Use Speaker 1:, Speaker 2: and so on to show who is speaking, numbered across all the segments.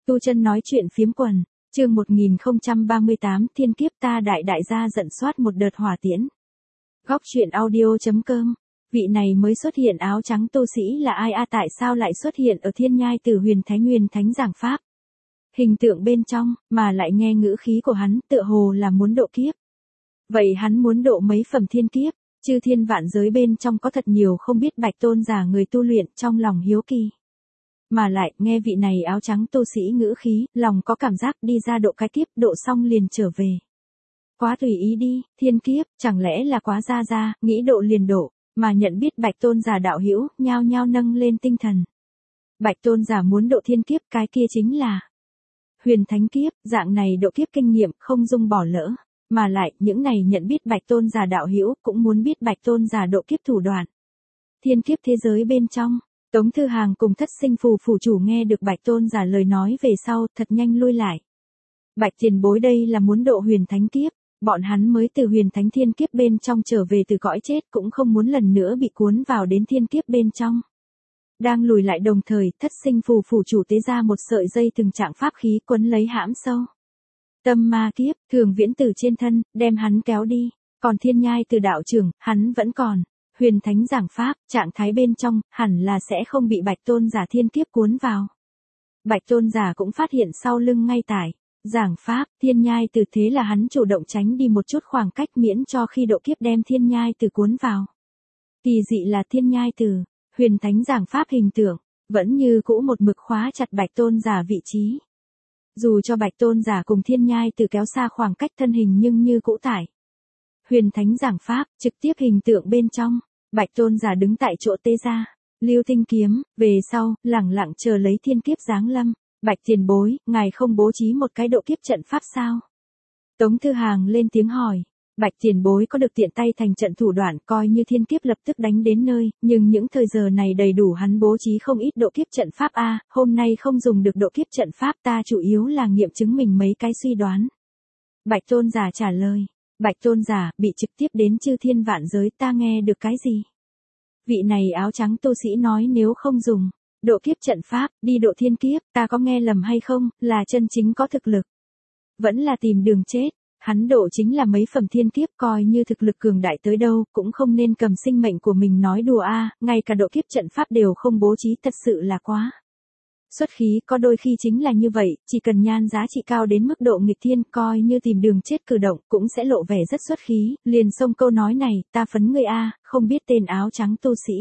Speaker 1: Tu Chân nói chuyện phiếm quần, chương 1038 thiên kiếp ta đại gia giận soát một đợt hỏa tiễn. Góc truyện audio.com. Vị này mới xuất hiện áo trắng tu sĩ là ai tại sao lại xuất hiện ở Thiên Nhai Tử Huyền Thánh giảng pháp? Hình tượng bên trong, mà lại nghe ngữ khí của hắn tựa hồ là muốn độ kiếp. Vậy hắn muốn độ mấy phẩm thiên kiếp? Chư thiên vạn giới bên trong có thật nhiều không biết Bạch Tôn giả người tu luyện trong lòng hiếu kỳ. Mà lại, nghe vị này áo trắng tu sĩ ngữ khí, lòng có cảm giác đi ra độ cái kiếp, độ xong liền trở về. Quá tùy ý đi, thiên kiếp, chẳng lẽ là quá ra, nghĩ độ liền độ, mà nhận biết Bạch Tôn giả đạo hữu, nhao nhao nâng lên tinh thần. Bạch Tôn giả muốn độ thiên kiếp, cái kia chính là Huyền Thánh kiếp, dạng này độ kiếp kinh nghiệm, không dung bỏ lỡ. Mà lại, những này nhận biết Bạch Tôn giả đạo hữu, cũng muốn biết Bạch Tôn giả độ kiếp thủ đoạn. Thiên kiếp thế giới bên trong. Tống Thư Hàng cùng Thất Sinh Phù phủ chủ nghe được Bạch Tôn giả lời nói về sau, thật nhanh lui lại. Bạch tiền bối đây là muốn độ Huyền Thánh kiếp, bọn hắn mới từ Huyền Thánh thiên kiếp bên trong trở về từ cõi chết cũng không muốn lần nữa bị cuốn vào đến thiên kiếp bên trong. Đang lùi lại đồng thời, Thất Sinh Phù phủ chủ tế ra một sợi dây từng trạng pháp khí quấn lấy hãm sâu. Tâm ma kiếp, Thường Viễn từ trên thân, đem hắn kéo đi, còn Thiên Nhai từ đạo trưởng, hắn vẫn còn. Huyền Thánh giảng pháp, trạng thái bên trong, hẳn là sẽ không bị Bạch Tôn giả thiên kiếp cuốn vào. Bạch Tôn giả cũng phát hiện sau lưng ngay tại giảng pháp, Thiên Nhai từ thế là hắn chủ động tránh đi một chút khoảng cách miễn cho khi độ kiếp đem Thiên Nhai từ cuốn vào. Kỳ dị là Thiên Nhai từ, Huyền Thánh giảng pháp hình tượng, vẫn như cũ một mực khóa chặt Bạch Tôn giả vị trí. Dù cho Bạch Tôn giả cùng Thiên Nhai từ kéo xa khoảng cách thân hình nhưng như cũ tại Huyền Thánh giảng pháp, trực tiếp hình tượng bên trong. Bạch Tôn giả đứng tại chỗ tế ra, Lưu Tinh kiếm, về sau, lẳng lặng chờ lấy thiên kiếp giáng lâm. Bạch tiền bối, ngài không bố trí một cái độ kiếp trận pháp sao? Tống Thư Hàng lên tiếng hỏi, Bạch tiền bối có được tiện tay thành trận thủ đoạn coi như thiên kiếp lập tức đánh đến nơi, nhưng những thời giờ này đầy đủ hắn bố trí không ít độ kiếp trận pháp hôm nay không dùng được độ kiếp trận pháp ta chủ yếu là nghiệm chứng mình mấy cái suy đoán. Bạch Tôn giả trả lời. Bạch Tôn giả, bị trực tiếp đến chư thiên vạn giới ta nghe được cái gì? Vị này áo trắng tu sĩ nói nếu không dùng độ kiếp trận pháp, đi độ thiên kiếp, ta có nghe lầm hay không, là chân chính có thực lực. Vẫn là tìm đường chết, hắn độ chính là mấy phẩm thiên kiếp coi như thực lực cường đại tới đâu, cũng không nên cầm sinh mệnh của mình nói đùa ngay cả độ kiếp trận pháp đều không bố trí thật sự là quá. Xuất khí có đôi khi chính là như vậy, chỉ cần nhan giá trị cao đến mức độ nghịch thiên coi như tìm đường chết cử động cũng sẽ lộ vẻ rất xuất khí, liền xông câu nói này, ta phấn ngươi không biết tên áo trắng tu sĩ.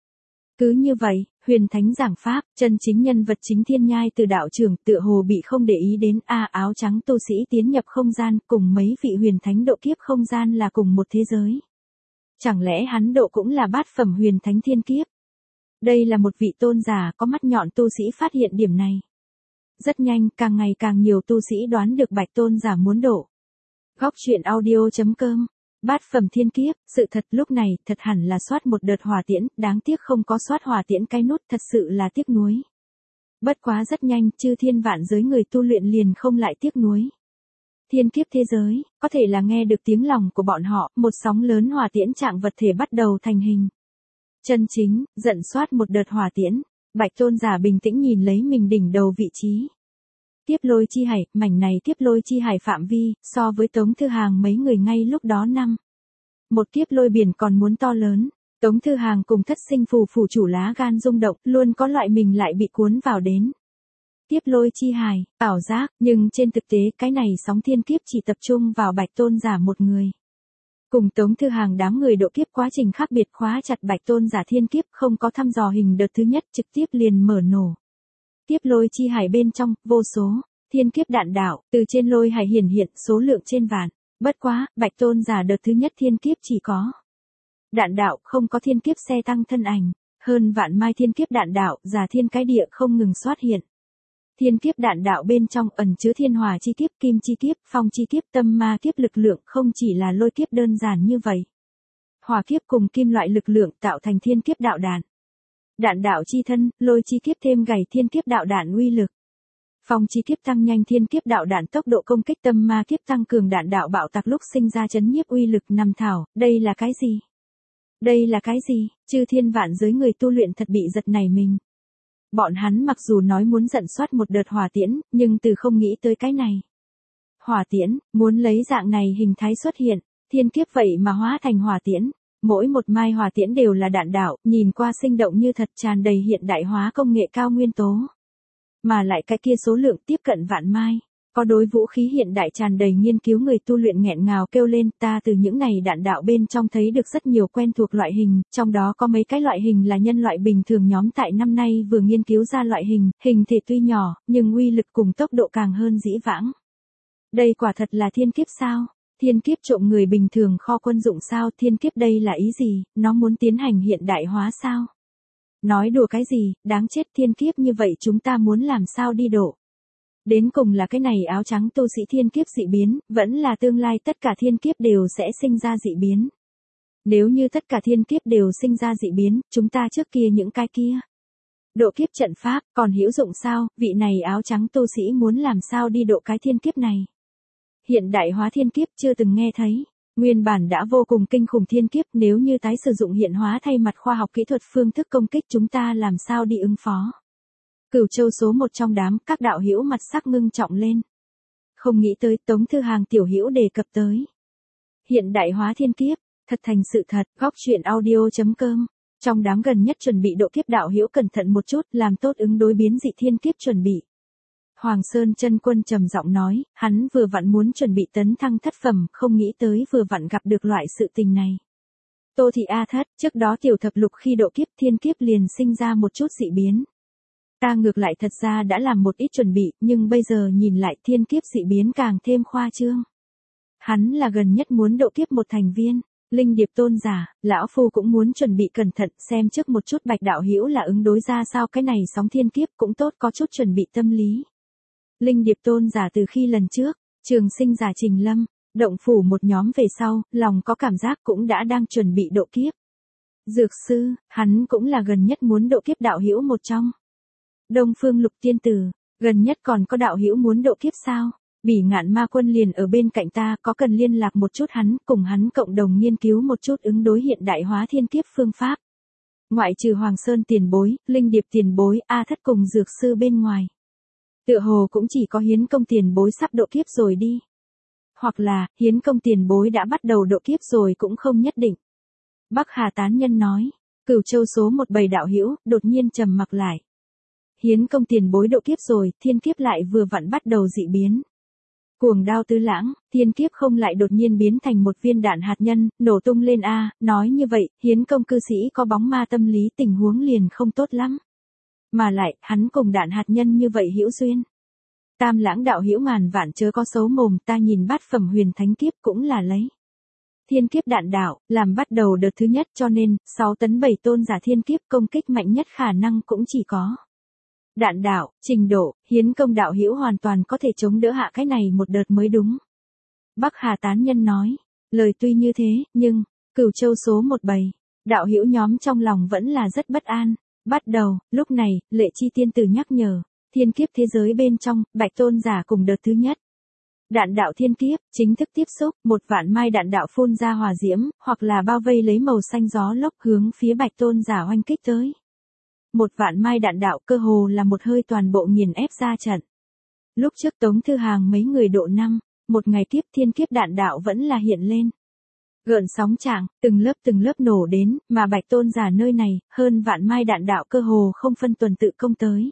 Speaker 1: Cứ như vậy, Huyền Thánh giảng pháp, chân chính nhân vật chính Thiên Nhai từ đạo trưởng tựa hồ bị không để ý đến áo trắng tu sĩ tiến nhập không gian cùng mấy vị Huyền Thánh độ kiếp không gian là cùng một thế giới. Chẳng lẽ hắn độ cũng là bát phẩm Huyền Thánh thiên kiếp? Đây là một vị tôn giả có mắt nhọn tu sĩ phát hiện điểm này. Rất nhanh, càng ngày càng nhiều tu sĩ đoán được Bạch Tôn giả muốn độ. Góc truyện audio.com. Bát phẩm thiên kiếp, sự thật lúc này thật hẳn là soát một đợt hỏa tiễn, đáng tiếc không có soát hỏa tiễn cái nút thật sự là tiếc nuối. Bất quá rất nhanh, chư thiên vạn giới người tu luyện liền không lại tiếc nuối. Thiên kiếp thế giới, có thể là nghe được tiếng lòng của bọn họ, một sóng lớn hỏa tiễn trạng vật thể bắt đầu thành hình. Chân chính, giận soát một đợt hỏa tiễn, Bạch Tôn giả bình tĩnh nhìn lấy mình đỉnh đầu vị trí. Tiếp lôi chi hải, mảnh này tiếp lôi chi hải phạm vi, so với Tống Thư Hàng mấy người ngay lúc đó một kiếp lôi biển còn muốn to lớn. Tống Thư Hàng cùng Thất Sinh Phù phủ chủ lá gan rung động, luôn có loại mình lại bị cuốn vào đến tiếp lôi chi hải, ảo giác, nhưng trên thực tế cái này sóng thiên kiếp chỉ tập trung vào Bạch Tôn giả một người. Cùng Tống Thư Hàng đám người độ kiếp quá trình khác biệt khóa chặt Bạch Tôn giả thiên kiếp không có thăm dò hình đợt thứ nhất trực tiếp liền mở nổ. Tiếp lôi chi hải bên trong, vô số, thiên kiếp đạn đạo, từ trên lôi hải hiển hiện số lượng trên vạn. Bất quá, Bạch Tôn giả đợt thứ nhất thiên kiếp chỉ có đạn đạo, không có thiên kiếp xe tăng thân ảnh. Hơn vạn mai thiên kiếp đạn đạo, giả thiên cái địa không ngừng xuất hiện. Thiên kiếp đạn đạo bên trong ẩn chứa thiên hỏa chi kiếp, kim chi kiếp, phong chi kiếp, tâm ma kiếp lực lượng không chỉ là lôi kiếp đơn giản như vậy. Hỏa kiếp cùng kim loại lực lượng tạo thành thiên kiếp đạo đạn. Đạn đạo chi thân, lôi chi kiếp thêm gầy thiên kiếp đạo đạn uy lực. Phong chi kiếp tăng nhanh thiên kiếp đạo đạn tốc độ công kích, tâm ma kiếp tăng cường đạn đạo bạo tạc lúc sinh ra chấn nhiếp uy lực nằm thảo, đây là cái gì? Đây là cái gì? Chư thiên vạn giới người tu luyện thật bị giật nảy mình. bọn hắn mặc dù nói muốn dẫn soát một đợt hỏa tiễn, nhưng từ không nghĩ tới cái này. Hỏa tiễn, muốn lấy dạng này hình thái xuất hiện, thiên kiếp vậy mà hóa thành hỏa tiễn. Mỗi một mai hỏa tiễn đều là đạn đạo, nhìn qua sinh động như thật, tràn đầy hiện đại hóa công nghệ cao nguyên tố. Mà lại cái kia số lượng tiếp cận vạn mai. Có đối vũ khí hiện đại tràn đầy nghiên cứu, người tu luyện nghẹn ngào kêu lên, ta từ những này đạn đạo bên trong thấy được rất nhiều quen thuộc loại hình, trong đó có mấy cái loại hình là nhân loại bình thường nhóm tại năm nay vừa nghiên cứu ra loại hình thể tuy nhỏ, nhưng uy lực cùng tốc độ càng hơn dĩ vãng. Đây quả thật là thiên kiếp sao? Thiên kiếp trộm người bình thường kho quân dụng sao? Thiên kiếp đây là ý gì? Nó muốn tiến hành hiện đại hóa sao? Nói đùa cái gì, đáng chết, thiên kiếp như vậy chúng ta muốn làm sao đi độ? Đến cùng là cái này áo trắng tu sĩ thiên kiếp dị biến, vẫn là tương lai tất cả thiên kiếp đều sẽ sinh ra dị biến. Nếu như tất cả thiên kiếp đều sinh ra dị biến, chúng ta trước kia những cái kia. Độ kiếp trận pháp, còn hữu dụng sao? Vị này áo trắng tu sĩ muốn làm sao đi độ cái thiên kiếp này? Hiện đại hóa thiên kiếp chưa từng nghe thấy. Nguyên bản đã vô cùng kinh khủng thiên kiếp, nếu như tái sử dụng hiện hóa thay mặt khoa học kỹ thuật phương thức công kích, chúng ta làm sao đi ứng phó? Cửu Châu số một trong đám, các đạo hữu mặt sắc ngưng trọng lên. Không nghĩ tới Tống Thư Hàng tiểu hữu đề cập tới. Hiện đại hóa thiên kiếp, thật thành sự thật. Góc truyện audio.com. Trong đám gần nhất chuẩn bị độ kiếp đạo hữu cẩn thận một chút, làm tốt ứng đối biến dị thiên kiếp chuẩn bị. Hoàng Sơn Chân Quân trầm giọng nói, hắn vừa vặn muốn chuẩn bị tấn thăng thất phẩm, không nghĩ tới vừa vặn gặp được loại sự tình này. Tô Thị A Thất, trước đó tiểu thập lục khi độ kiếp thiên kiếp liền sinh ra một chút dị biến. Ta ngược lại thật ra đã làm một ít chuẩn bị, nhưng bây giờ nhìn lại thiên kiếp dị biến càng thêm khoa trương. Hắn là gần nhất muốn độ kiếp một thành viên, Linh Điệp tôn giả, lão phu cũng muốn chuẩn bị cẩn thận, xem trước một chút Bạch đạo hữu là ứng đối ra sao, cái này sóng thiên kiếp cũng tốt, có chút chuẩn bị tâm lý. Linh Điệp tôn giả từ khi lần trước, Trường Sinh giả Trình Lâm, động phủ một nhóm về sau, lòng có cảm giác cũng đã đang chuẩn bị độ kiếp. Dược sư, hắn cũng là gần nhất muốn độ kiếp đạo hữu một trong. Đông Phương Lục tiên tử, gần nhất còn có đạo hữu muốn độ kiếp sao? Bỉ Ngạn Ma Quân liền ở bên cạnh ta, có cần liên lạc một chút hắn, cùng hắn cộng đồng nghiên cứu một chút ứng đối hiện đại hóa thiên kiếp phương pháp. Ngoại trừ Hoàng Sơn tiền bối, Linh Điệp tiền bối, A Thất cùng dược sư bên ngoài. Tựa hồ cũng chỉ có Hiến Công tiền bối sắp độ kiếp rồi đi. Hoặc là, Hiến Công tiền bối đã bắt đầu độ kiếp rồi cũng không nhất định. Bắc Hà tán nhân nói, Cửu Châu số một bầy đạo hữu, đột nhiên trầm mặc lại. Hiến Công tiền bối độ kiếp rồi, thiên kiếp lại vừa vặn bắt đầu dị biến. Cuồng đao tứ lãng, thiên kiếp không lại đột nhiên biến thành một viên đạn hạt nhân, nổ tung lên a, nói như vậy, Hiến Công cư sĩ có bóng ma tâm lý, tình huống liền không tốt lắm. Mà lại, hắn cùng đạn hạt nhân như vậy hữu duyên. Tam lãng đạo hữu ngàn vạn chớ có xấu mồm, ta nhìn bát phẩm huyền thánh kiếp cũng là lấy. Thiên kiếp đạn đạo, làm bắt đầu đợt thứ nhất, cho nên, 6 tấn 7 tôn giả thiên kiếp công kích mạnh nhất khả năng cũng chỉ có. Đạn đạo, trình độ, Hiến Công đạo hữu hoàn toàn có thể chống đỡ hạ cái này một đợt mới đúng. Bắc Hà tán nhân nói, lời tuy như thế, nhưng, Cửu Châu số một bầy, đạo hữu nhóm trong lòng vẫn là rất bất an. Bắt đầu, lúc này, Lệ Chi tiên tử nhắc nhở, thiên kiếp thế giới bên trong, Bạch tôn giả cùng đợt thứ nhất. Đạn đạo thiên kiếp, chính thức tiếp xúc, một vạn mai đạn đạo phun ra hỏa diễm, hoặc là bao vây lấy màu xanh gió lốc hướng phía Bạch tôn giả oanh kích tới. Một vạn mai đạn đạo cơ hồ là một hơi toàn bộ nghiền ép ra trận. Lúc trước Tống Thư Hàng mấy người độ năm, một ngày kiếp thiên kiếp đạn đạo vẫn là hiện lên. Gợn sóng trạng, từng lớp nổ đến, mà Bạch tôn giả nơi này, hơn vạn mai đạn đạo cơ hồ không phân tuần tự công tới.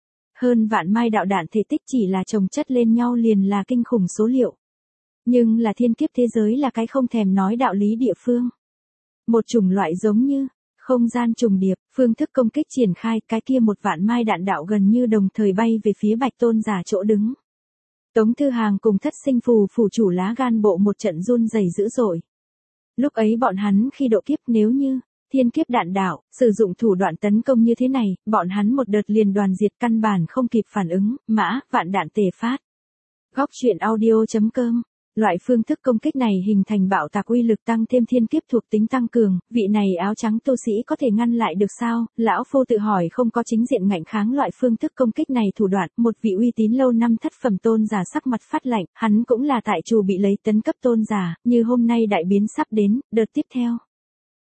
Speaker 1: Hơn vạn mai đạo đạn thể tích chỉ là chồng chất lên nhau liền là kinh khủng số liệu. Nhưng là thiên kiếp thế giới là cái không thèm nói đạo lý địa phương. Một chủng loại giống như không gian trùng điệp, phương thức công kích triển khai, cái kia một vạn mai đạn đạo gần như đồng thời bay về phía Bạch tôn giả chỗ đứng. Tống Thư Hàng cùng Thất Sinh Phù phủ chủ lá gan bộ một trận run rẩy dữ dội. Lúc ấy bọn hắn khi độ kiếp, nếu như thiên kiếp đạn đạo sử dụng thủ đoạn tấn công như thế này, bọn hắn một đợt liền đoàn diệt, căn bản không kịp phản ứng, mã vạn đạn tề phát. Góc truyện audio.com. Loại phương thức công kích này hình thành bạo tạc uy lực tăng thêm thiên kiếp thuộc tính tăng cường, vị này áo trắng tu sĩ có thể ngăn lại được sao? Lão phu tự hỏi không có chính diện ngạnh kháng loại phương thức công kích này thủ đoạn, một vị uy tín lâu năm thất phẩm tôn giả sắc mặt phát lạnh, hắn cũng là tại chủ bị lấy tấn cấp tôn giả, như hôm nay đại biến sắp đến, đợt tiếp theo.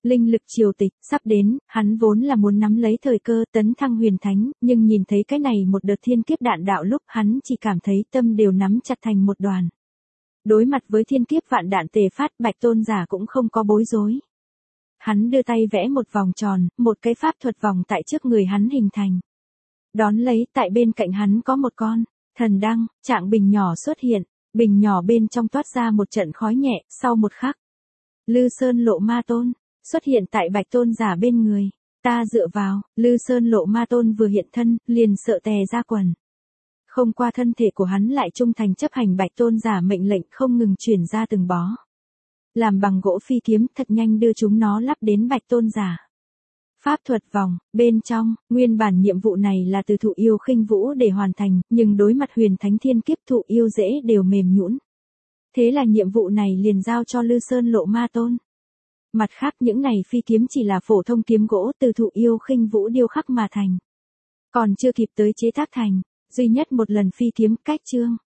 Speaker 1: linh lực triều tịch, sắp đến, hắn vốn là muốn nắm lấy thời cơ tấn thăng huyền thánh, nhưng nhìn thấy cái này một đợt thiên kiếp đạn đạo lúc hắn chỉ cảm thấy tâm đều nắm chặt thành một đoàn. Đối mặt với thiên kiếp vạn đạn tề phát, Bạch Tôn giả cũng không có bối rối. Hắn đưa tay vẽ một vòng tròn, một cái pháp thuật vòng tại trước người hắn hình thành. Đón lấy, tại bên cạnh hắn có một con thần đăng, trạng bình nhỏ xuất hiện, bình nhỏ bên trong toát ra một trận khói nhẹ, sau một khắc. Lư Sơn Lộ Ma Tôn xuất hiện tại Bạch Tôn giả bên người. Ta dựa vào, Lư Sơn Lộ Ma Tôn vừa hiện thân, liền sợ tè ra quần. Không qua thân thể của hắn lại trung thành chấp hành Bạch Tôn giả mệnh lệnh không ngừng chuyển ra từng bó. Làm bằng gỗ phi kiếm thật nhanh đưa chúng nó lắp đến Bạch Tôn giả. Pháp thuật vòng, bên trong, nguyên bản nhiệm vụ này là từ Thụ Yêu Khinh Vũ để hoàn thành, nhưng đối mặt huyền thánh thiên kiếp Thụ Yêu dễ đều mềm nhũn. Thế là nhiệm vụ này liền giao cho Lư Sơn Lộ Ma Tôn. Mặt khác những này phi kiếm chỉ là phổ thông kiếm gỗ từ Thụ Yêu Khinh Vũ điêu khắc mà thành. Còn chưa kịp tới chế tác thành, duy nhất một lần phi kiếm cách chương.